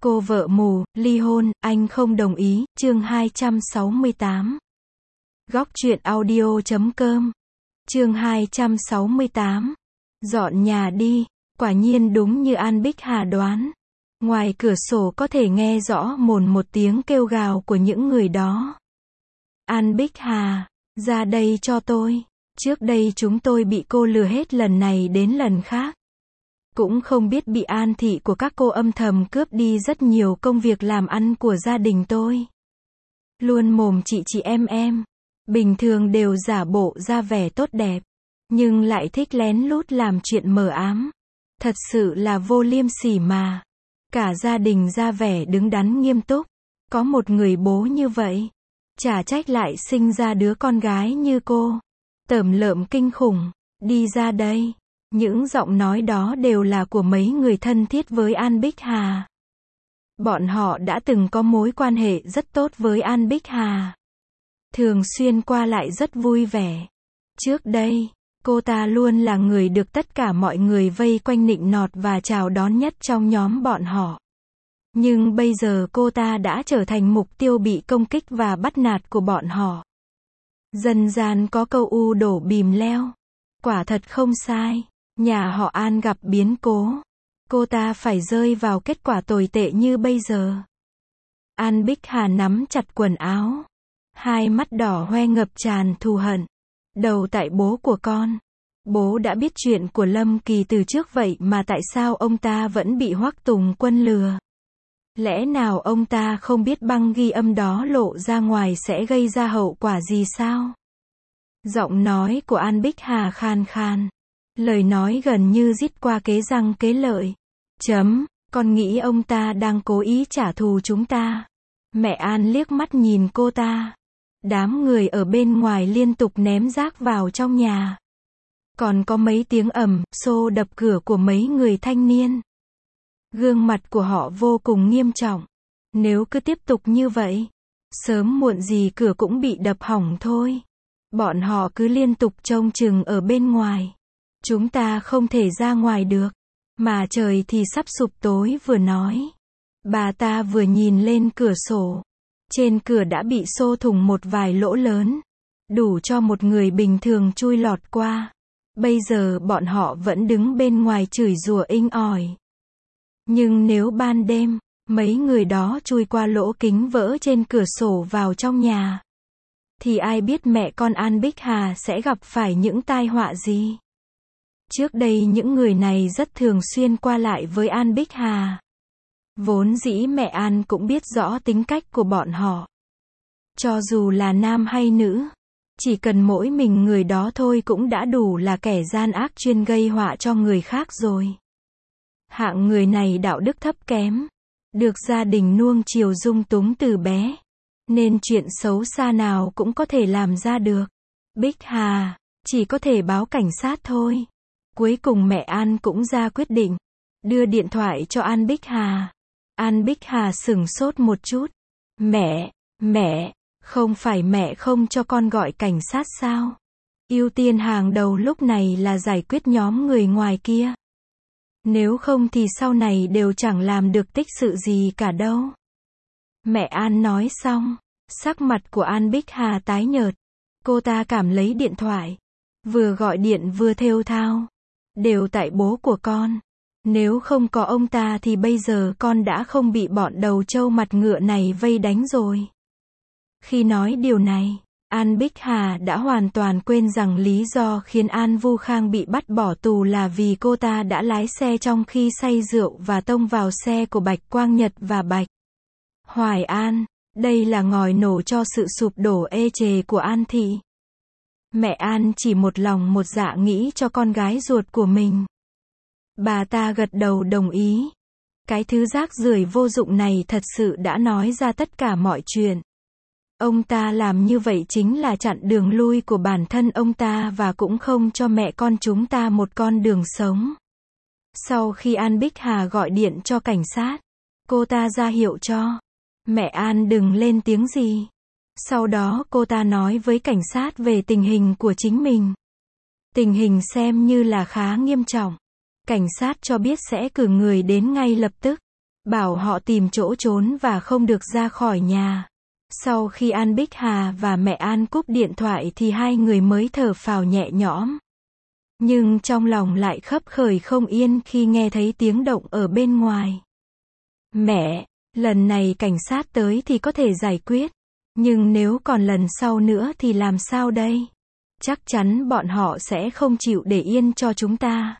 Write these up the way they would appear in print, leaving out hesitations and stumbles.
Cô vợ mù, ly hôn, anh không đồng ý, chương 268. Góc truyện audio.com. Chương 268. Dọn nhà đi. Quả nhiên đúng như An Bích Hà đoán. Ngoài cửa sổ có thể nghe rõ mồn một tiếng kêu gào của những người đó. An Bích Hà, ra đây cho tôi. Trước đây chúng tôi bị cô lừa hết lần này đến lần khác. Cũng không biết bị An thị của các cô âm thầm cướp đi rất nhiều công việc làm ăn của gia đình tôi. Luôn mồm chị em. Bình thường đều giả bộ ra vẻ tốt đẹp. Nhưng lại thích lén lút làm chuyện mờ ám. Thật sự là vô liêm sỉ mà. Cả gia đình ra vẻ đứng đắn nghiêm túc. Có một người bố như vậy. Chả trách lại sinh ra đứa con gái như cô. Tởm lợm kinh khủng. Đi ra đây. Những giọng nói đó đều là của mấy người thân thiết với An Bích Hà. Bọn họ đã từng có mối quan hệ rất tốt với An Bích Hà. Thường xuyên qua lại rất vui vẻ. Trước đây, cô ta luôn là người được tất cả mọi người vây quanh nịnh nọt và chào đón nhất trong nhóm bọn họ. Nhưng bây giờ cô ta đã trở thành mục tiêu bị công kích và bắt nạt của bọn họ. Dân gian có câu u đổ bìm leo. Quả thật không sai. Nhà họ An gặp biến cố. Cô ta phải rơi vào kết quả tồi tệ như bây giờ. An Bích Hà nắm chặt quần áo. Hai mắt đỏ hoe ngập tràn thù hận. Đầu tại bố của con. Bố đã biết chuyện của Lâm Kỳ từ trước vậy mà tại sao ông ta vẫn bị Hoắc Tùng Quân lừa? Lẽ nào ông ta không biết băng ghi âm đó lộ ra ngoài sẽ gây ra hậu quả gì sao? Giọng nói của An Bích Hà khan khan. Lời nói gần như rít qua kế răng kế lợi. Con nghĩ ông ta đang cố ý trả thù chúng ta. Mẹ An liếc mắt nhìn cô ta. Đám người ở bên ngoài liên tục ném rác vào trong nhà. Còn có mấy tiếng ầm, xô đập cửa của mấy người thanh niên. Gương mặt của họ vô cùng nghiêm trọng. Nếu cứ tiếp tục như vậy, sớm muộn gì cửa cũng bị đập hỏng thôi. Bọn họ cứ liên tục trông chừng ở bên ngoài. Chúng ta không thể ra ngoài được. Mà trời thì sắp sụp tối vừa nói. Bà ta vừa nhìn lên cửa sổ. Trên cửa đã bị xô thủng một vài lỗ lớn. Đủ cho một người bình thường chui lọt qua. Bây giờ bọn họ vẫn đứng bên ngoài chửi rủa inh ỏi. Nhưng nếu ban đêm, mấy người đó chui qua lỗ kính vỡ trên cửa sổ vào trong nhà. Thì ai biết mẹ con An Bích Hà sẽ gặp phải những tai họa gì? Trước đây những người này rất thường xuyên qua lại với An Bích Hà. Vốn dĩ mẹ An cũng biết rõ tính cách của bọn họ. Cho dù là nam hay nữ, chỉ cần mỗi mình người đó thôi cũng đã đủ là kẻ gian ác chuyên gây họa cho người khác rồi. Hạng người này đạo đức thấp kém, được gia đình nuông chiều dung túng từ bé, nên chuyện xấu xa nào cũng có thể làm ra được. Bích Hà, chỉ có thể báo cảnh sát thôi. Cuối cùng mẹ An cũng ra quyết định, đưa điện thoại cho An Bích Hà. An Bích Hà sửng sốt một chút. Mẹ, không phải mẹ không cho con gọi cảnh sát sao? Ưu tiên hàng đầu lúc này là giải quyết nhóm người ngoài kia. Nếu không thì sau này đều chẳng làm được tích sự gì cả đâu. Mẹ An nói xong, sắc mặt của An Bích Hà tái nhợt. Cô ta cảm lấy điện thoại. Vừa gọi điện vừa thều thào. Đều tại bố của con. Nếu không có ông ta thì bây giờ con đã không bị bọn đầu trâu mặt ngựa này vây đánh rồi. Khi nói điều này, An Bích Hà đã hoàn toàn quên rằng lý do khiến An Vu Khang bị bắt bỏ tù là vì cô ta đã lái xe trong khi say rượu và tông vào xe của Bạch Quang Nhật và Bạch Hoài An. Đây là ngòi nổ cho sự sụp đổ ê chề của An thị. Mẹ An chỉ một lòng một dạ nghĩ cho con gái ruột của mình. Bà ta gật đầu đồng ý. Cái thứ rác rưởi vô dụng này thật sự đã nói ra tất cả mọi chuyện. Ông ta làm như vậy chính là chặn đường lui của bản thân ông ta và cũng không cho mẹ con chúng ta một con đường sống. Sau khi An Bích Hà gọi điện cho cảnh sát, cô ta ra hiệu cho mẹ An đừng lên tiếng gì. Sau đó cô ta nói với cảnh sát về tình hình của chính mình. Tình hình xem như là khá nghiêm trọng. Cảnh sát cho biết sẽ cử người đến ngay lập tức. bảo họ tìm chỗ trốn và không được ra khỏi nhà. Sau khi An Bích Hà và mẹ An cúp điện thoại thì hai người mới thở phào nhẹ nhõm. Nhưng trong lòng lại khấp khởi không yên khi nghe thấy tiếng động ở bên ngoài. Mẹ, lần này cảnh sát tới thì có thể giải quyết. Nhưng nếu còn lần sau nữa thì làm sao đây? Chắc chắn bọn họ sẽ không chịu để yên cho chúng ta.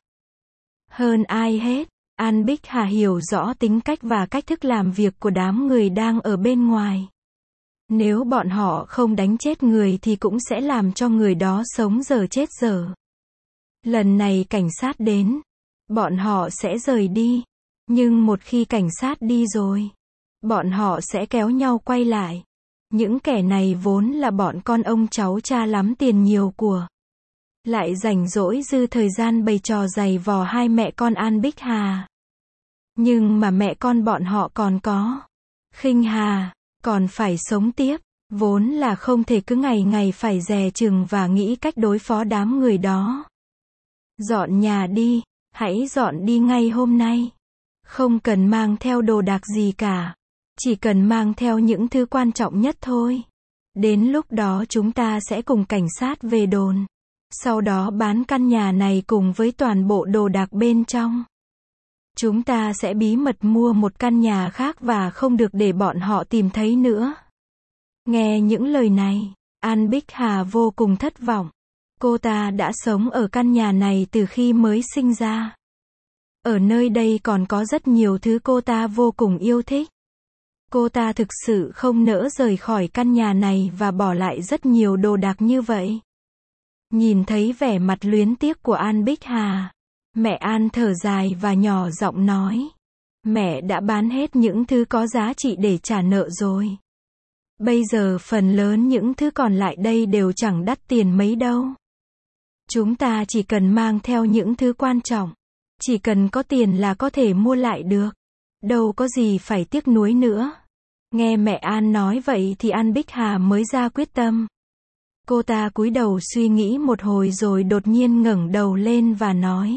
Hơn ai hết, An Bích Hà hiểu rõ tính cách và cách thức làm việc của đám người đang ở bên ngoài. Nếu bọn họ không đánh chết người thì cũng sẽ làm cho người đó sống dở chết dở. Lần này cảnh sát đến, bọn họ sẽ rời đi. Nhưng một khi cảnh sát đi rồi, bọn họ sẽ kéo nhau quay lại. Những kẻ này vốn là bọn con ông cháu cha lắm tiền nhiều của. Lại rảnh rỗi dư thời gian bày trò giày vò hai mẹ con An Bích Hà. Nhưng mà mẹ con bọn họ còn có Khinh Hà, còn phải sống tiếp. Vốn là không thể cứ ngày ngày phải dè chừng và nghĩ cách đối phó đám người đó. Dọn nhà đi, hãy dọn đi ngay hôm nay. Không cần mang theo đồ đạc gì cả. Chỉ cần mang theo những thứ quan trọng nhất thôi. Đến lúc đó chúng ta sẽ cùng cảnh sát về đồn. Sau đó bán căn nhà này cùng với toàn bộ đồ đạc bên trong. Chúng ta sẽ bí mật mua một căn nhà khác và không được để bọn họ tìm thấy nữa. Nghe những lời này, An Bích Hà vô cùng thất vọng. Cô ta đã sống ở căn nhà này từ khi mới sinh ra. Ở nơi đây còn có rất nhiều thứ cô ta vô cùng yêu thích. Cô ta thực sự không nỡ rời khỏi căn nhà này và bỏ lại rất nhiều đồ đạc như vậy. Nhìn thấy vẻ mặt luyến tiếc của An Bích Hà, mẹ An thở dài và nhỏ giọng nói. Mẹ đã bán hết những thứ có giá trị để trả nợ rồi. Bây giờ phần lớn những thứ còn lại đây đều chẳng đắt tiền mấy đâu. Chúng ta chỉ cần mang theo những thứ quan trọng. Chỉ cần có tiền là có thể mua lại được. Đâu có gì phải tiếc nuối nữa. Nghe mẹ An nói vậy thì An Bích Hà mới ra quyết tâm. Cô ta cúi đầu suy nghĩ một hồi rồi đột nhiên ngẩng đầu lên và nói.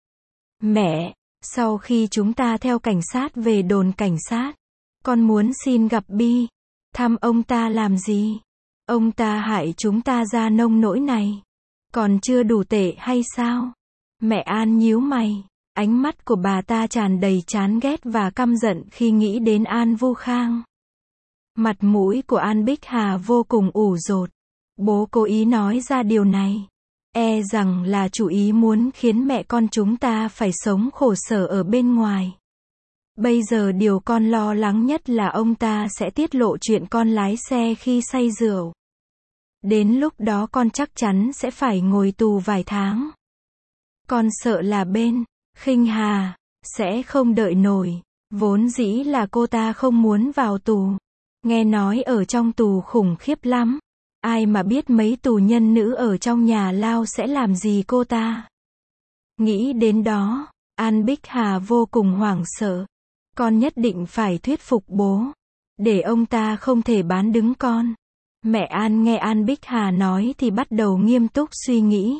Mẹ, sau khi chúng ta theo cảnh sát về đồn cảnh sát, con muốn xin gặp Bi. Thăm ông ta làm gì? Ông ta hại chúng ta ra nông nỗi này. Còn chưa đủ tệ hay sao? Mẹ An nhíu mày. Ánh mắt của bà ta tràn đầy chán ghét và căm giận khi nghĩ đến An Vu Khang. Mặt mũi của An Bích Hà vô cùng ủ rột. Bố cố ý nói ra điều này. E rằng là chủ ý muốn khiến mẹ con chúng ta phải sống khổ sở ở bên ngoài. Bây giờ điều con lo lắng nhất là ông ta sẽ tiết lộ chuyện con lái xe khi say rượu. Đến lúc đó con chắc chắn sẽ phải ngồi tù vài tháng. Con sợ là bên Khinh Hà sẽ không đợi nổi. Vốn dĩ là cô ta không muốn vào tù. Nghe nói ở trong tù khủng khiếp lắm. Ai mà biết mấy tù nhân nữ ở trong nhà lao sẽ làm gì cô ta. Nghĩ đến đó, An Bích Hà vô cùng hoảng sợ. Con nhất định phải thuyết phục bố. Để ông ta không thể bán đứng con. Mẹ An nghe An Bích Hà nói thì bắt đầu nghiêm túc suy nghĩ.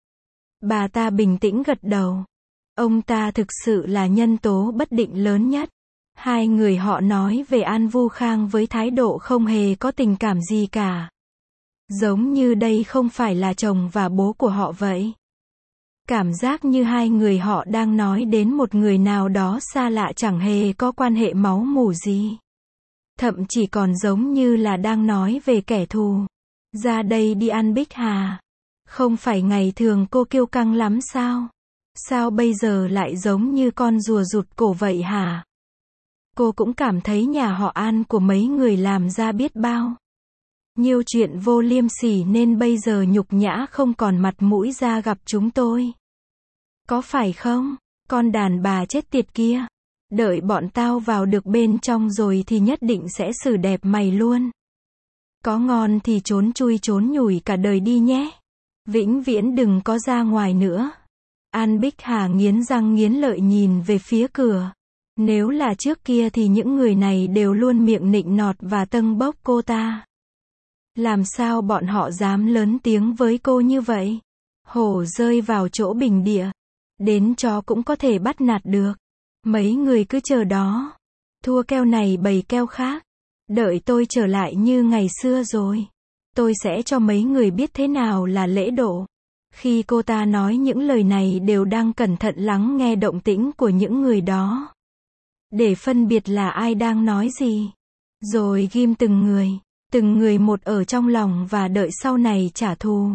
Bà ta bình tĩnh gật đầu. Ông ta thực sự là nhân tố bất định lớn nhất. Hai người họ nói về An Vu Khang với thái độ không hề có tình cảm gì cả. Giống như đây không phải là chồng và bố của họ vậy. Cảm giác như hai người họ đang nói đến một người nào đó xa lạ chẳng hề có quan hệ máu mủ gì. Thậm chí còn giống như là đang nói về kẻ thù. Ra đây đi An Bích Hà. Không phải ngày thường cô kiêu căng lắm sao? Sao bây giờ lại giống như con rùa rụt cổ vậy hả? Cô cũng cảm thấy nhà họ An của mấy người làm ra biết bao nhiêu chuyện vô liêm sỉ nên bây giờ nhục nhã không còn mặt mũi ra gặp chúng tôi. Có phải không? Con đàn bà chết tiệt kia. Đợi bọn tao vào được bên trong rồi thì nhất định sẽ xử đẹp mày luôn. Có ngon thì trốn chui trốn nhủi cả đời đi nhé. Vĩnh viễn đừng có ra ngoài nữa. An Bích Hà nghiến răng nghiến lợi nhìn về phía cửa. Nếu là trước kia thì những người này đều luôn miệng nịnh nọt và tâng bốc cô ta. Làm sao bọn họ dám lớn tiếng với cô như vậy? Hổ rơi vào chỗ bình địa. Đến chó cũng có thể bắt nạt được. Mấy người cứ chờ đó. Thua keo này bày keo khác. Đợi tôi trở lại như ngày xưa rồi. Tôi sẽ cho mấy người biết thế nào là lễ độ. Khi cô ta nói những lời này đều đang cẩn thận lắng nghe động tĩnh của những người đó. Để phân biệt là ai đang nói gì. Rồi ghim từng người một ở trong lòng và đợi sau này trả thù.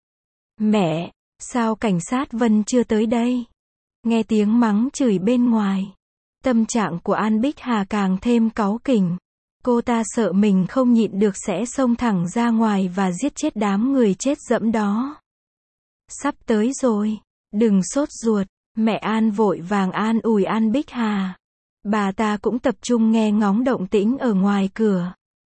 Mẹ, sao cảnh sát Vân chưa tới đây? Nghe tiếng mắng chửi bên ngoài. Tâm trạng của An Bích Hà càng thêm cáu kỉnh. Cô ta sợ mình không nhịn được sẽ xông thẳng ra ngoài và giết chết đám người chết dẫm đó. Sắp tới rồi, đừng sốt ruột, mẹ An vội vàng an ủi An Bích Hà. Bà ta cũng tập trung nghe ngóng động tĩnh ở ngoài cửa.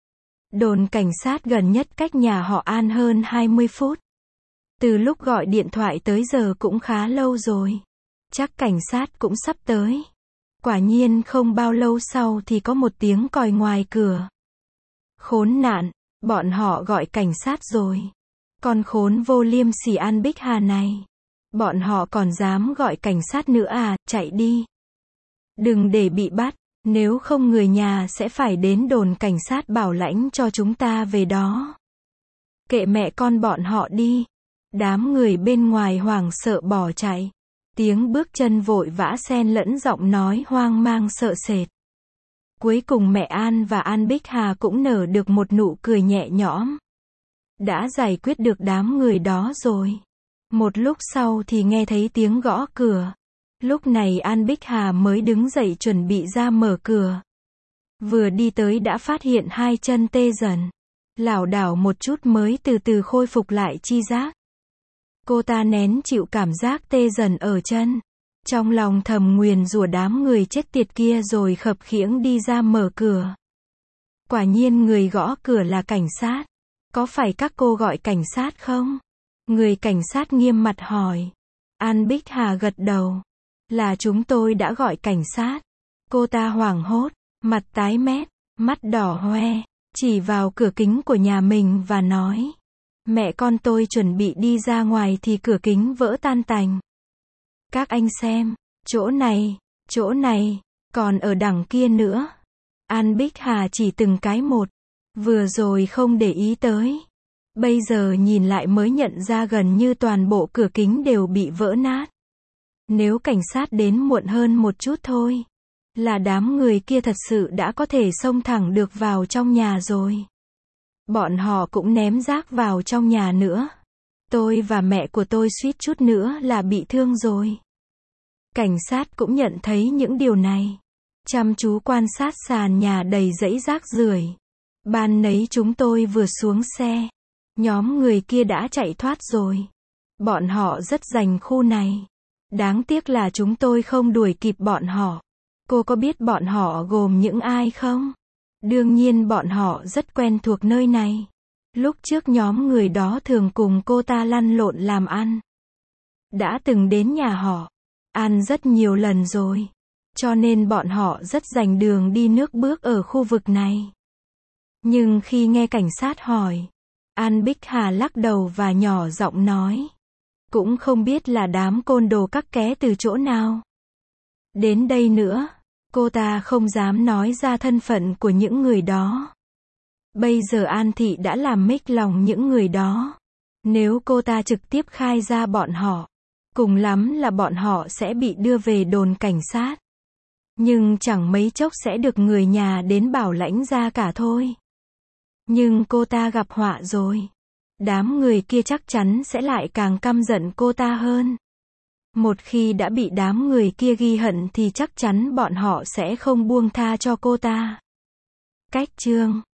Đồn cảnh sát gần nhất cách nhà họ An hơn 20 phút. Từ lúc gọi điện thoại tới giờ cũng khá lâu rồi. Chắc cảnh sát cũng sắp tới. Quả nhiên không bao lâu sau thì có một tiếng còi ngoài cửa. Khốn nạn, bọn họ gọi cảnh sát rồi. Con khốn vô liêm sỉ An Bích Hà này. Bọn họ còn dám gọi cảnh sát nữa à, chạy đi. Đừng để bị bắt, nếu không người nhà sẽ phải đến đồn cảnh sát bảo lãnh cho chúng ta về đó. Kệ mẹ con bọn họ đi. Đám người bên ngoài hoảng sợ bỏ chạy. Tiếng bước chân vội vã xen lẫn giọng nói hoang mang sợ sệt. Cuối cùng mẹ An và An Bích Hà cũng nở được một nụ cười nhẹ nhõm. Đã giải quyết được đám người đó rồi. Một lúc sau thì nghe thấy tiếng gõ cửa. Lúc này An Bích Hà mới đứng dậy chuẩn bị ra mở cửa. Vừa đi tới đã phát hiện hai chân tê dần. Lảo đảo một chút mới từ từ khôi phục lại chi giác. Cô ta nén chịu cảm giác tê dần ở chân. Trong lòng thầm nguyền rủa đám người chết tiệt kia rồi khập khiễng đi ra mở cửa. Quả nhiên người gõ cửa là cảnh sát. Có phải các cô gọi cảnh sát không? Người cảnh sát nghiêm mặt hỏi. An Bích Hà gật đầu. Là chúng tôi đã gọi cảnh sát. Cô ta hoảng hốt, mặt tái mét, mắt đỏ hoe, chỉ vào cửa kính của nhà mình và nói. Mẹ con tôi chuẩn bị đi ra ngoài thì cửa kính vỡ tan tành. Các anh xem, chỗ này, còn ở đằng kia nữa. An Bích Hà chỉ từng cái một. Vừa rồi không để ý tới. Bây giờ nhìn lại mới nhận ra gần như toàn bộ cửa kính đều bị vỡ nát. Nếu cảnh sát đến muộn hơn một chút thôi, là đám người kia thật sự đã có thể xông thẳng được vào trong nhà rồi. Bọn họ cũng ném rác vào trong nhà nữa. Tôi và mẹ của tôi suýt chút nữa là bị thương rồi. Cảnh sát cũng nhận thấy những điều này. Chăm chú quan sát sàn nhà đầy dãy rác rưởi. Ban nấy chúng tôi vừa xuống xe. Nhóm người kia đã chạy thoát rồi. Bọn họ rất giành khu này. Đáng tiếc là chúng tôi không đuổi kịp bọn họ. Cô có biết bọn họ gồm những ai không? Đương nhiên bọn họ rất quen thuộc nơi này. Lúc trước nhóm người đó thường cùng cô ta lăn lộn làm ăn. Đã từng đến nhà họ. Ăn rất nhiều lần rồi. Cho nên bọn họ rất rành đường đi nước bước ở khu vực này. Nhưng khi nghe cảnh sát hỏi, An Bích Hà lắc đầu và nhỏ giọng nói. Cũng không biết là đám côn đồ các ké từ chỗ nào. Đến đây nữa, cô ta không dám nói ra thân phận của những người đó. Bây giờ An Thị đã làm mếch lòng những người đó. Nếu cô ta trực tiếp khai ra bọn họ, cùng lắm là bọn họ sẽ bị đưa về đồn cảnh sát. Nhưng chẳng mấy chốc sẽ được người nhà đến bảo lãnh ra cả thôi. Nhưng cô ta gặp họa rồi. Đám người kia chắc chắn sẽ lại càng căm giận cô ta hơn. Một khi đã bị đám người kia ghi hận thì chắc chắn bọn họ sẽ không buông tha cho cô ta. Cách chương